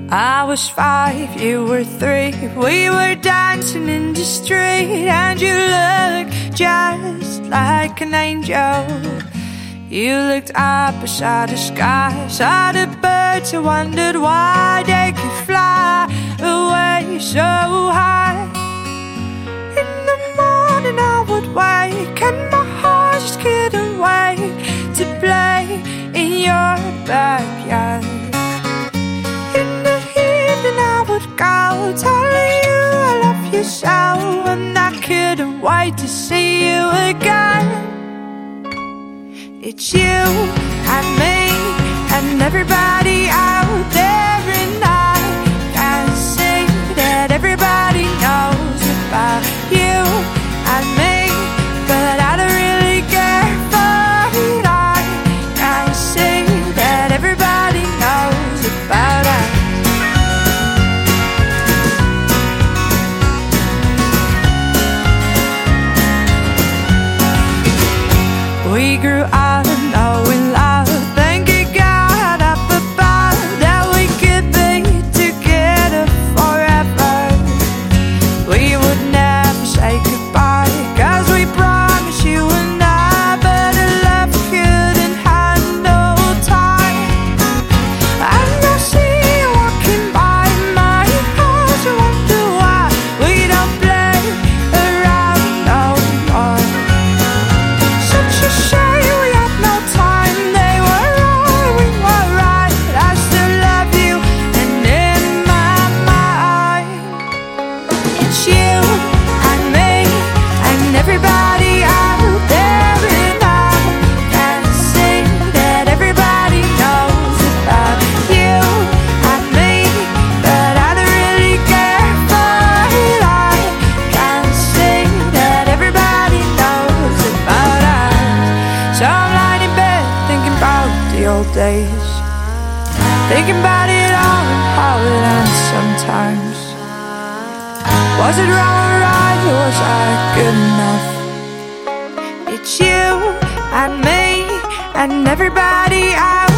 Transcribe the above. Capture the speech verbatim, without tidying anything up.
I was five, you were three. We were dancing in the street, and you looked just like an angel. You looked up beside the sky, saw the birds, and wondered why they could fly away so high. In the morning I would wake, and my heart just couldn't wait to play in your backyard. Go telling you I love you so, and I couldn't wait to see you again. It's you and me and everybody out there, and I can see that everybody knows about you and me, but I don't really care for it. I can see that everybody knows about us. We grew up knowing love, thanking God up above that we could be together forever. We would never say goodbye, cause we promised you and I, but a love couldn't handle time. And I see you walking by my house, I wonder why we don't play around no more. Such a shame we had no time. They were wrong, we were right. I still love you, and in my mind it's you and me and everybody out there, and I can see that everybody knows about you and me, but I don't really care for it. I can see that everybody knows about us. So I'm lying in bed thinking about the old days, thinking about it all and how it ends sometimes. Was it wrong or right, or was I good enough? It's you and me and everybody out